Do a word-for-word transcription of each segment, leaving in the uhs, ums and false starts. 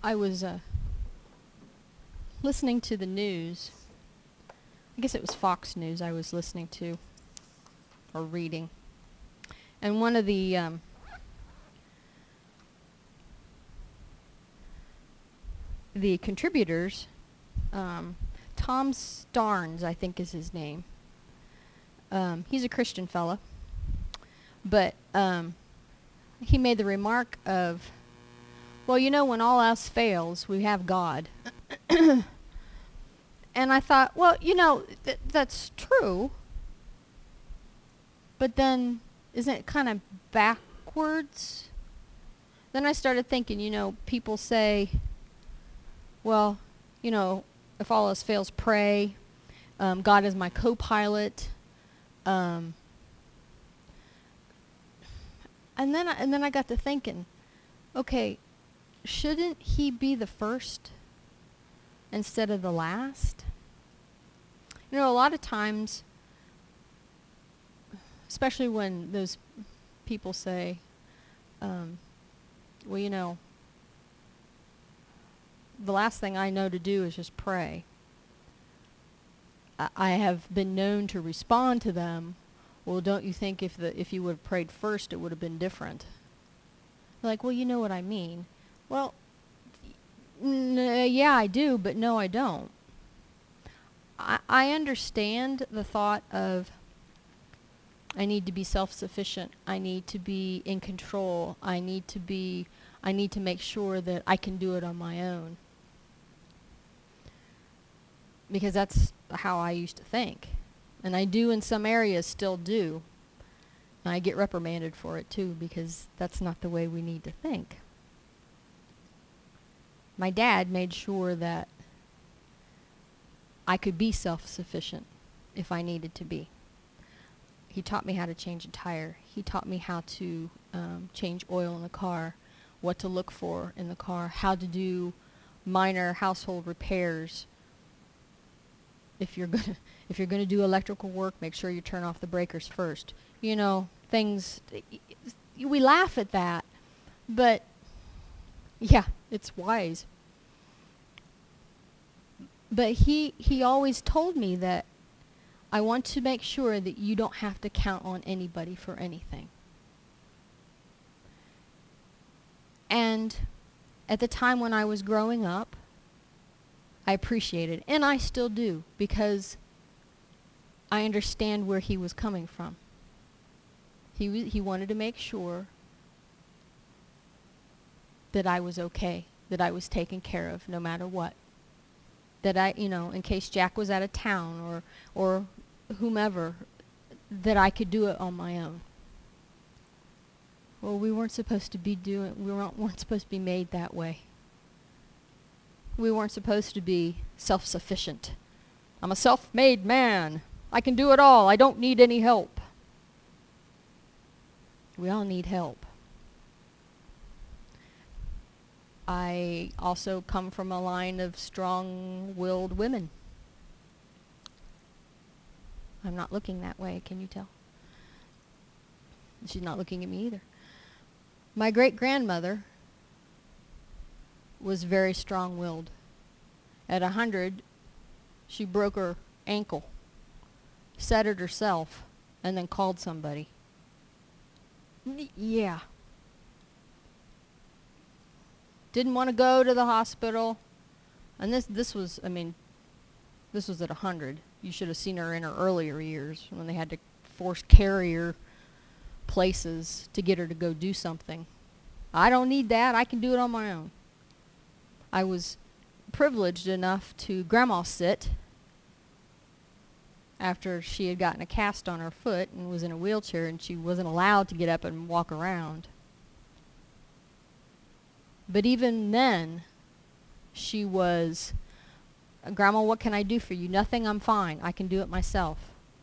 I was uh, listening to the news. I guess it was Fox News I was listening to or reading. And one of the um, the contributors, um, Tom Starnes, I think is his name. Um, he's a Christian fella. But um, he made the remark of, well, you know, when all else fails, we have God. And I thought, well, you know, th- that's true. But then, isn't it kind of backwards? Then I started thinking, you know, people say, well, you know, if all else fails, pray. Um, God is my co-pilot. Um, and then, I, and then I got to thinking, okay, shouldn't he be the first instead of the last? You know, a lot of times, especially when those people say, um, well, you know, the last thing I know to do is just pray. I, I have been known to respond to them, well, don't you think if the if you would have prayed first, it would have been different? Like, well, you know what I mean. Well, n- uh, yeah, I do, but no, I don't. I, I understand the thought of I need to be self-sufficient. I need to be in control. I need to be, I need to make sure that I can do it on my own. Because that's how I used to think. And I do in some areas still do. And I get reprimanded for it too, because that's not the way we need to think. My dad made sure that I could be self-sufficient if I needed to be. He taught me how to change a tire. He taught me how to um, change oil in the car, what to look for in the car, how to do minor household repairs. If you're gonna if you're gonna do electrical work, make sure you turn off the breakers first. You know, things. We laugh at that, but yeah, it's wise. But he he always told me that I want to make sure that you don't have to count on anybody for anything. And at the time when I was growing up, I appreciated it, and I still do, because I understand where he was coming from. He w- he wanted to make sure that I was okay, that I was taken care of no matter what. That I, you know, in case Jack was out of town or or whomever, that I could do it on my own. Well, we weren't supposed to be doing, we weren't, weren't supposed to be made that way. We weren't supposed to be self-sufficient. I'm a self-made man. I can do it all. I don't need any help. We all need help. I also come from a line of strong-willed women. I'm not looking that way, can you tell? She's not looking at me either. My great-grandmother was very strong-willed. At a hundred, she broke her ankle, set it herself, and then called somebody. N- yeah. Didn't want to go to the hospital. And this this was, I mean, this was at a hundred. You should have seen her in her earlier years when they had to force carry her places to get her to go do something. I don't need that. I can do it on my own. I was privileged enough to grandma sit after she had gotten a cast on her foot and was in a wheelchair, and she wasn't allowed to get up and walk around. But even then, she was, Grandma, what can I do for you? Nothing, I'm fine. I can do it myself.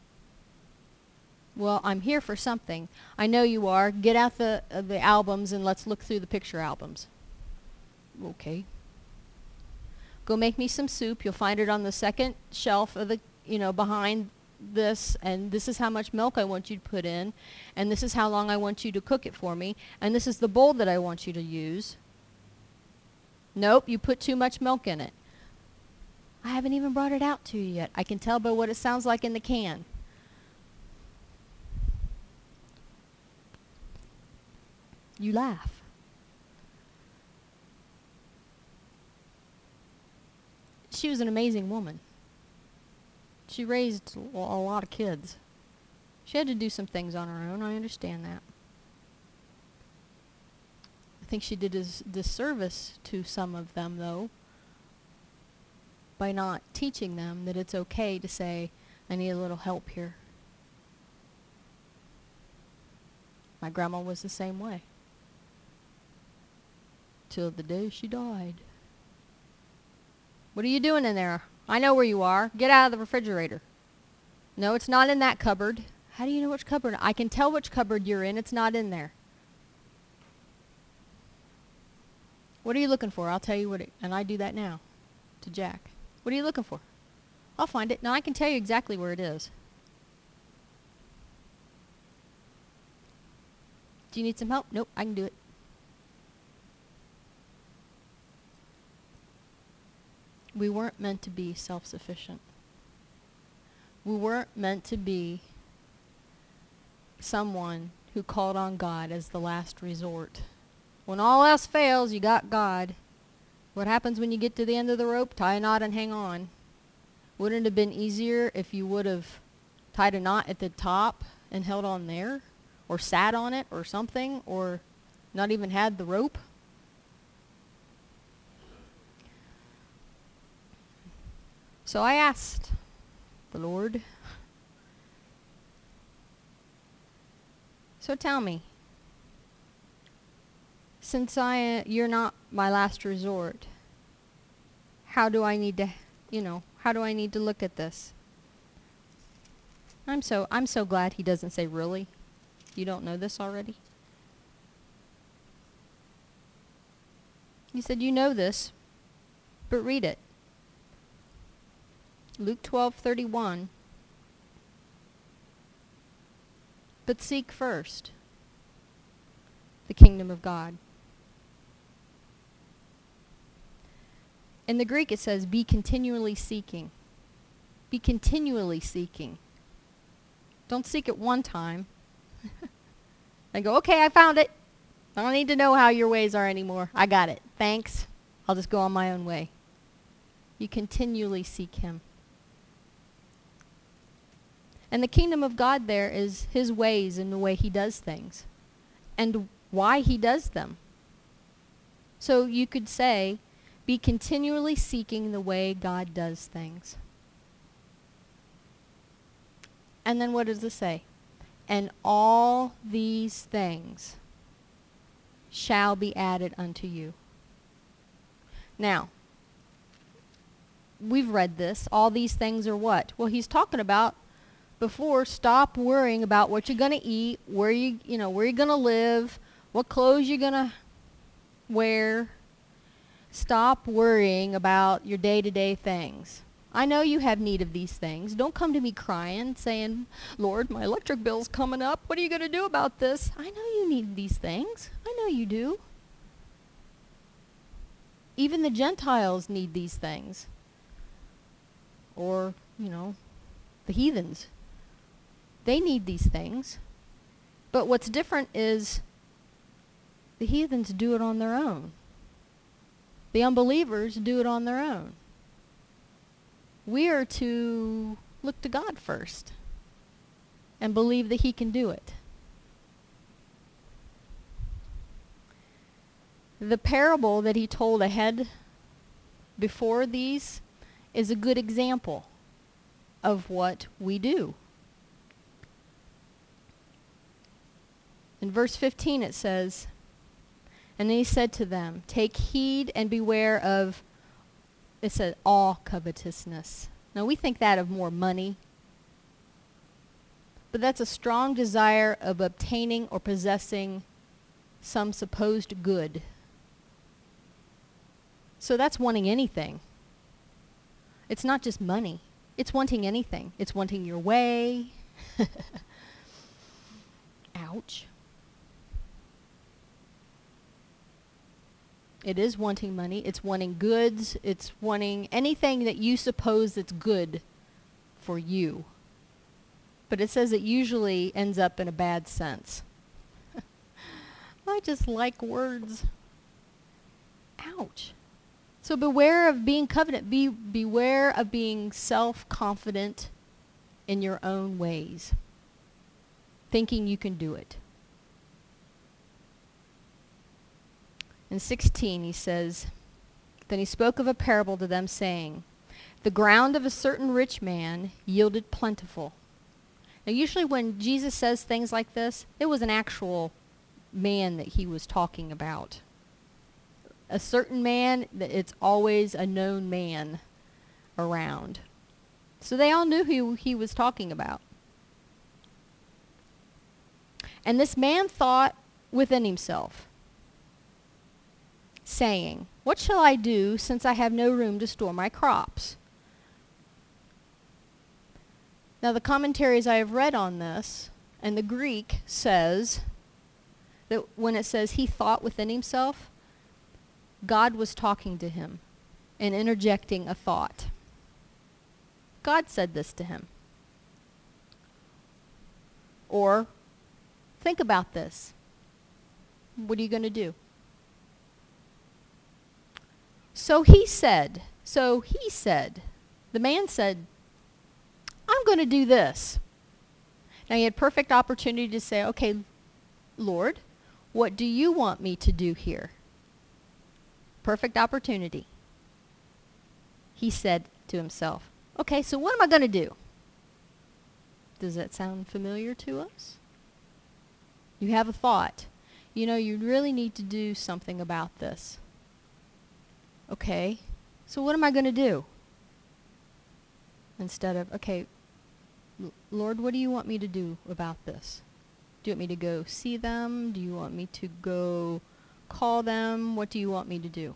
Well, I'm here for something. I know you are. Get out the uh, the albums and let's look through the picture albums. Okay. Go make me some soup. You'll find it on the second shelf of the, you know, behind this, and this is how much milk I want you to put in, and this is how long I want you to cook it for me, and this is the bowl that I want you to use. Nope, you put too much milk in it. I haven't even brought it out to you yet. I can tell by what it sounds like in the can. You laugh. She was an amazing woman. She raised a lot of kids. She had to do some things on her own. I understand that. I think she did a disservice to some of them, though, by not teaching them that it's okay to say, I need a little help here. My grandma was the same way. Till the day she died. What are you doing in there? I know where you are. Get out of the refrigerator. No, it's not in that cupboard. How do you know which cupboard? I can tell which cupboard you're in. It's not in there. What are you looking for? I'll tell you what it, and I do that now to Jack. What are you looking for? I'll find it. Now I can tell you exactly where it is. Do you need some help? Nope, I can do it. We weren't meant to be self-sufficient. We weren't meant to be someone who called on God as the last resort. When all else fails, you got God. What happens when you get to the end of the rope? Tie a knot and hang on. Wouldn't it have been easier if you would have tied a knot at the top and held on there? Or sat on it or something? Or not even had the rope? So I asked the Lord, so tell me, since I, uh, you're not my last resort, how do I need to, you know, how do I need to look at this? I'm so, I'm so glad he doesn't say, really? You don't know this already? He said, you know this, but read it. Luke twelve thirty-one. But seek first the kingdom of God. In the Greek it says, be continually seeking. Be continually seeking. Don't seek it one time. And go, okay, I found it. I don't need to know how your ways are anymore. I got it. Thanks. I'll just go on my own way. You continually seek him. And the kingdom of God there is his ways and the way he does things. And why he does them. So you could say, be continually seeking the way God does things. And then what does it say? And all these things shall be added unto you. Now, we've read this. All these things are what? Well, he's talking about before, stop worrying about what you're going to eat, where you, you know, where you're going to live, what clothes you're going to wear. Stop worrying about your day-to-day things. I know you have need of these things. Don't come to me crying, saying, Lord, my electric bill's coming up. What are you going to do about this? I know you need these things. I know you do. Even the Gentiles need these things. Or, you know, the heathens. They need these things. But what's different is the heathens do it on their own. The unbelievers do it on their own. We are to look to God first and believe that he can do it. The parable that he told ahead before these is a good example of what we do. In verse fifteen it says, and then he said to them, take heed and beware of, it said, all covetousness. Now we think that of more money, but that's a strong desire of obtaining or possessing some supposed good. So that's wanting anything. It's not just money. It's wanting anything. It's wanting your way. Ouch. It is wanting money. It's wanting goods. It's wanting anything that you suppose that's good for you. But it says it usually ends up in a bad sense. I just like words. Ouch. So beware of being covenant. Be, beware of being self-confident in your own ways, thinking you can do it. In sixteen, he says, then he spoke of a parable to them, saying, the ground of a certain rich man yielded plentiful. Now, usually when Jesus says things like this, it was an actual man that he was talking about. A certain man, it's always a known man around. So they all knew who he was talking about. And this man thought within himself, saying, what shall I do, since I have no room to store my crops? Now, the commentaries I have read on this, and the Greek says that when it says he thought within himself, God was talking to him and interjecting a thought. God said this to him. Or, think about this. What are you going to do? So he said, so he said, the man said, I'm going to do this. Now he had perfect opportunity to say, okay, Lord, what do you want me to do here? Perfect opportunity. He said to himself, okay, so what am I going to do? Does that sound familiar to us? You have a thought. You know, you really need to do something about this. Okay, so what am I going to do? Instead of, okay, L- Lord, what do you want me to do about this? Do you want me to go see them? Do you want me to go call them? What do you want me to do?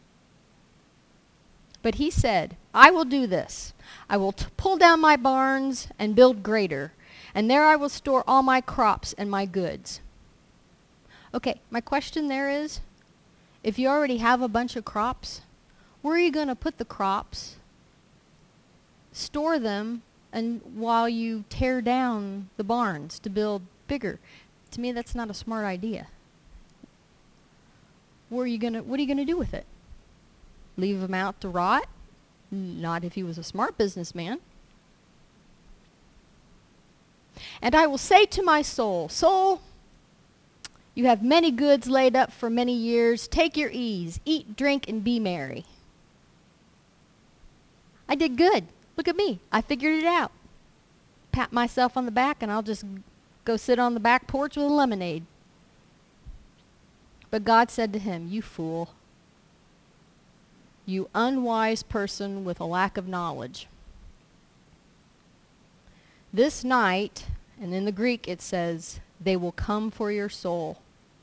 But he said, I will do this. I will t- pull down my barns and build greater, and there I will store all my crops and my goods. Okay, my question there is, if you already have a bunch of crops, where are you going to put the crops, store them, and while you tear down the barns to build bigger? To me, that's not a smart idea. Where are you gonna, what are you going to do with it? Leave them out to rot? Not if he was a smart businessman. And I will say to my soul, soul, you have many goods laid up for many years. Take your ease. Eat, drink, and be merry. I did good. Look at me. I figured it out. Pat myself on the back, and I'll just go sit on the back porch with a lemonade. But God said to him, you fool. You unwise person with a lack of knowledge. This night, and in the Greek it says, they will come for your soul.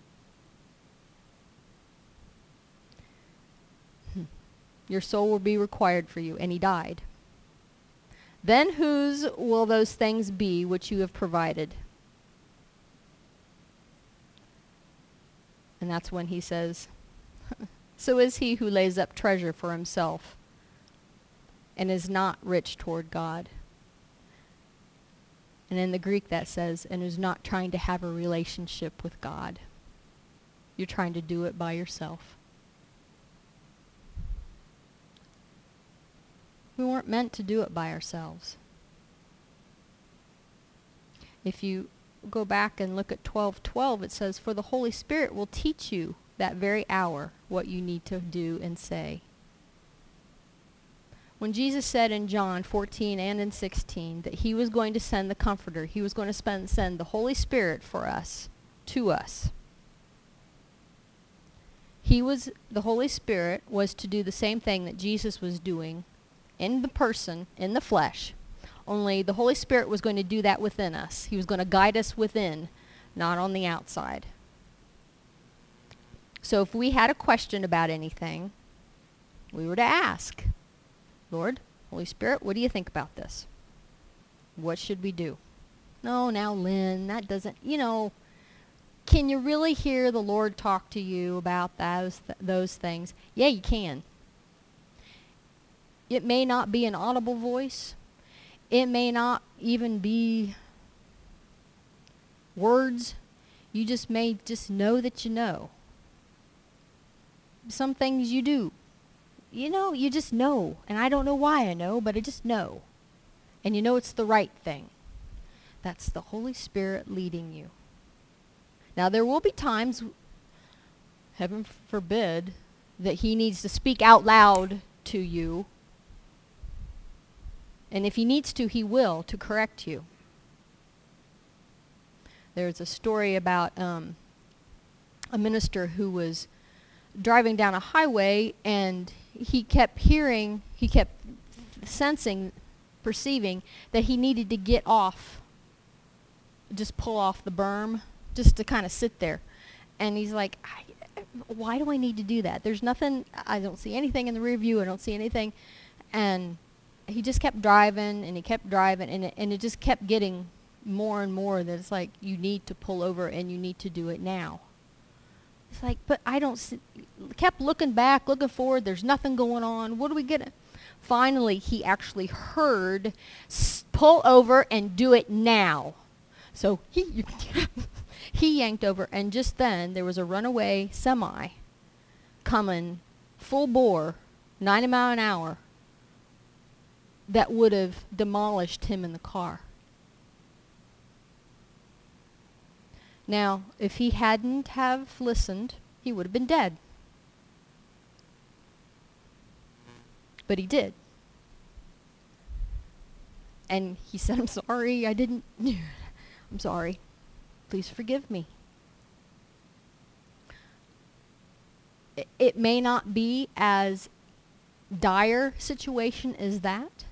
Hmm. Your soul will be required for you. And he died. Then whose will those things be which you have provided? And that's when he says, so is he who lays up treasure for himself and is not rich toward God. And in the Greek that says, and is not trying to have a relationship with God. You're trying to do it by yourself. We weren't meant to do it by ourselves. If you go back and look at twelve twelve, it says, for the Holy Spirit will teach you that very hour what you need to do and say. When Jesus said in John fourteen and in sixteen that he was going to send the Comforter, he was going to spend, send the Holy Spirit for us, to us. He was, the Holy Spirit was to do the same thing that Jesus was doing in the person, in the flesh. Only the Holy Spirit was going to do that within us. He was going to guide us within, not on the outside. So if we had a question about anything, we were to ask, Lord, Holy Spirit, what do you think about this? What should we do? No, now, Lynn, that doesn't, you know, Can you really hear the Lord talk to you about those, th- those things? Yeah, you can. It may not be an audible voice. It may not even be words. You just may just know that you know. Some things you do. You know, you just know. And I don't know why I know, but I just know. And you know it's the right thing. That's the Holy Spirit leading you. Now, there will be times, heaven forbid, that he needs to speak out loud to you. And if he needs to, he will, to correct you. There's a story about um, a minister who was driving down a highway, and he kept hearing, he kept sensing, perceiving that he needed to get off, just pull off the berm, just to kind of sit there. And he's like, I, why do I need to do that? There's nothing, I don't see anything in the rear view, I don't see anything. And he just kept driving, and he kept driving, and it, and it just kept getting more and more that it's like, you need to pull over, and you need to do it now. It's like, but I don't see, kept looking back, looking forward, there's nothing going on, what do we get? Finally, he actually heard, pull over and do it now. So he he yanked over, and just then there was a runaway semi coming full bore, ninety mile an hour, that would have demolished him in the car. Now, if he hadn't have listened, he would have been dead. But he did. And he said, I'm sorry, I didn't... I'm sorry. Please forgive me. It, it may not be as dire situation as that,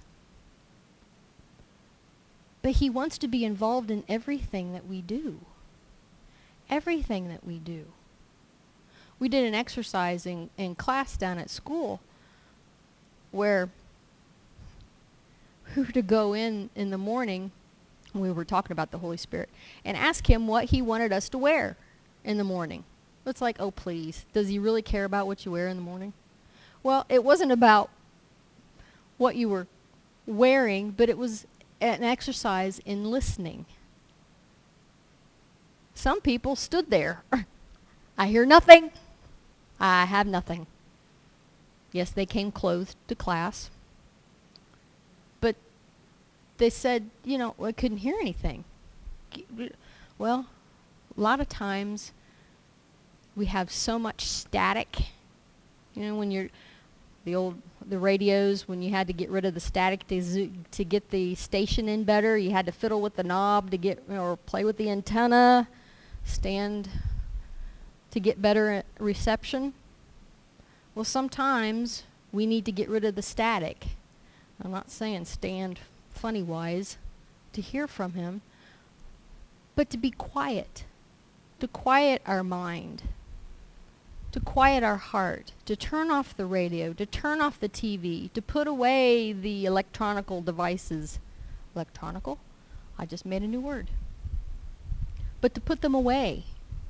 but he wants to be involved in everything that we do. Everything that we do. We did an exercise in, in class down at school where we were to go in in the morning, we were talking about the Holy Spirit, and ask him what he wanted us to wear in the morning. It's like, oh please, does he really care about what you wear in the morning? Well, it wasn't about what you were wearing, but it was an exercise in listening. Some people stood there. I hear nothing. I have nothing. Yes, they came clothed to class. But they said, you know, I couldn't hear anything. Well, a lot of times we have so much static. You know, when you're, the old, the radios, when you had to get rid of the static to, zo- to get the station in better, you had to fiddle with the knob to get, or play with the antenna, stand to get better reception. Well, sometimes we need to get rid of the static. I'm not saying stand funny-wise to hear from him, but to be quiet, to quiet our mind, to quiet our heart, to turn off the radio, to turn off the T V, to put away the electronical devices. Electronical? I just made a new word. But to put them away.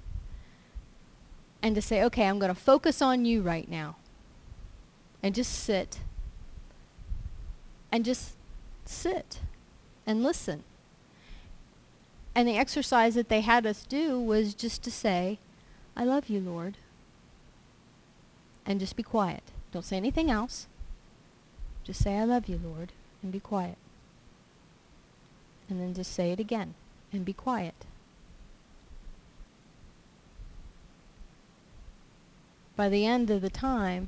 And to say, okay, I'm going to focus on you right now. And just sit. And just sit and listen. And the exercise that they had us do was just to say, I love you, Lord. And just be quiet. Don't say anything else. Just say, I love you, Lord, and be quiet. And then just say it again and be quiet. By the end of the time,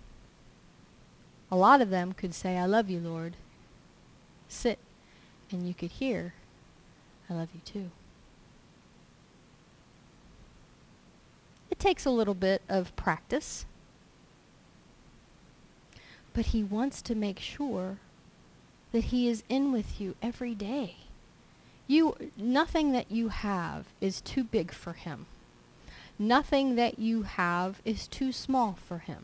a lot of them could say, I love you, Lord. Sit, and you could hear, I love you too. It takes a little bit of practice, but he wants to make sure that he is in with you every day. You, nothing that you have is too big for him. Nothing that you have is too small for him.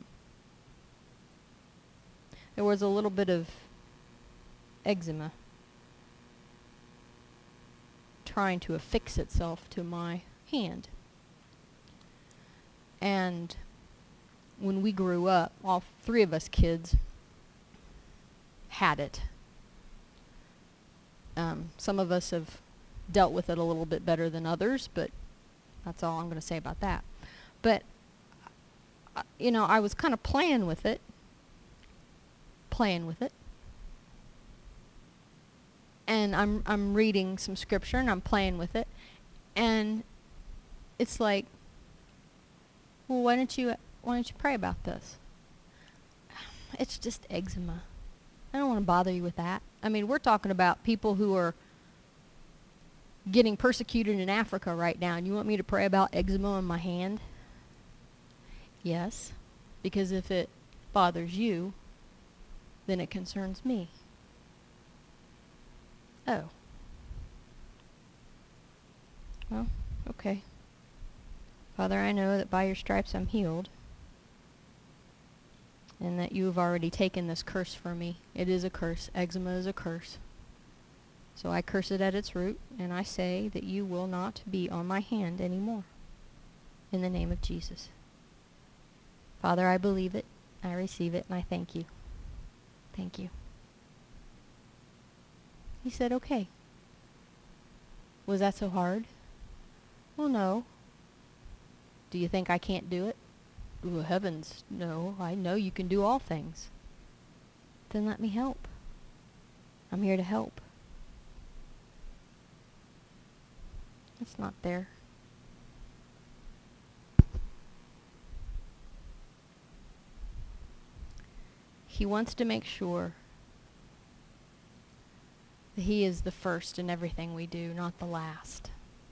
There was a little bit of eczema trying to affix itself to my hand. And when we grew up, all three of us kids had it. Um, some of us have dealt with it a little bit better than others, but that's all I'm going to say about that. But, uh, you know, I was kind of playing with it. Playing with it. And I'm I'm reading some scripture and I'm playing with it. And it's like, well, why don't you why don't you pray about this? It's just eczema. I don't want to bother you with that. I mean, we're talking about people who are getting persecuted in Africa right now, and you want me to pray about eczema on my hand? Yes, because if it bothers you, then it concerns me. Oh. Well, okay. Father, I know that by your stripes I'm healed, and that you have already taken this curse from me. It is a curse. Eczema is a curse. So I curse it at its root, and I say that you will not be on my hand anymore. In the name of Jesus. Father, I believe it, I receive it, and I thank you. Thank you. He said, okay. Was that so hard? Well, no. Do you think I can't do it? Oh, heavens, no. I know you can do all things. Then let me help. I'm here to help. It's not there. He wants to make sure that he is the first in everything we do, not the last.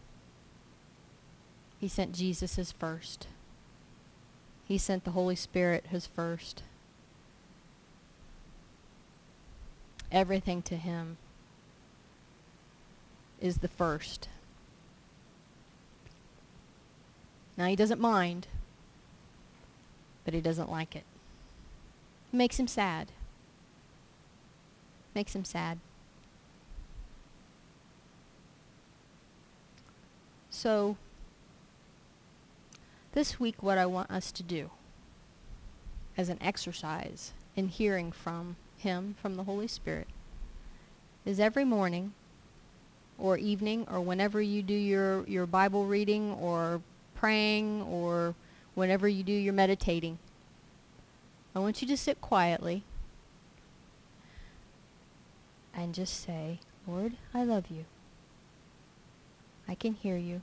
He sent Jesus as first. He sent the Holy Spirit as first. Everything to him is the first. Now, he doesn't mind, but he doesn't like it. It makes him sad. Makes him sad. So, this week what I want us to do as an exercise in hearing from him, from the Holy Spirit, is every morning or evening or whenever you do your, your Bible reading or praying or whenever you do your meditating, I want you to sit quietly and just say, Lord, I love you. I can hear you.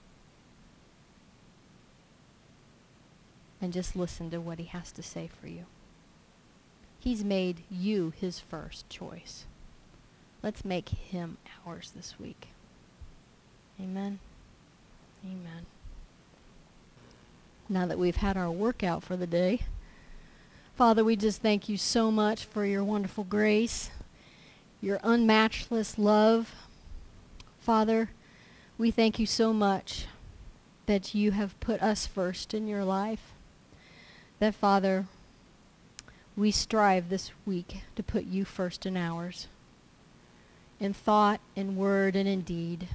And just listen to what he has to say for you. He's made you his first choice. Let's make him ours this week. Amen. Amen. Now that we've had our workout for the day, Father, we just thank you so much for your wonderful grace, your unmatchless love. Father, we thank you so much that you have put us first in your life. That, Father, we strive this week to put you first in ours, in thought, in word, and in deed,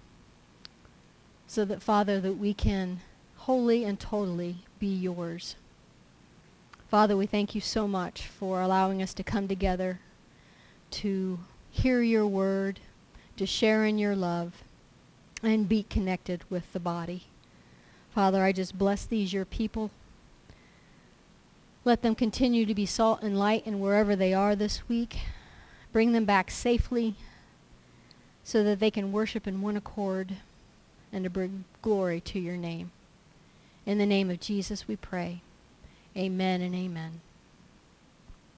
so that, Father, that we can wholly and totally be yours. Father, we thank you so much for allowing us to come together to hear your word, to share in your love, and be connected with the body. Father, I just bless these, your people. Let them continue to be salt and light in wherever they are this week. Bring them back safely so that they can worship in one accord and to bring glory to your name. In the name of Jesus we pray. Amen and amen.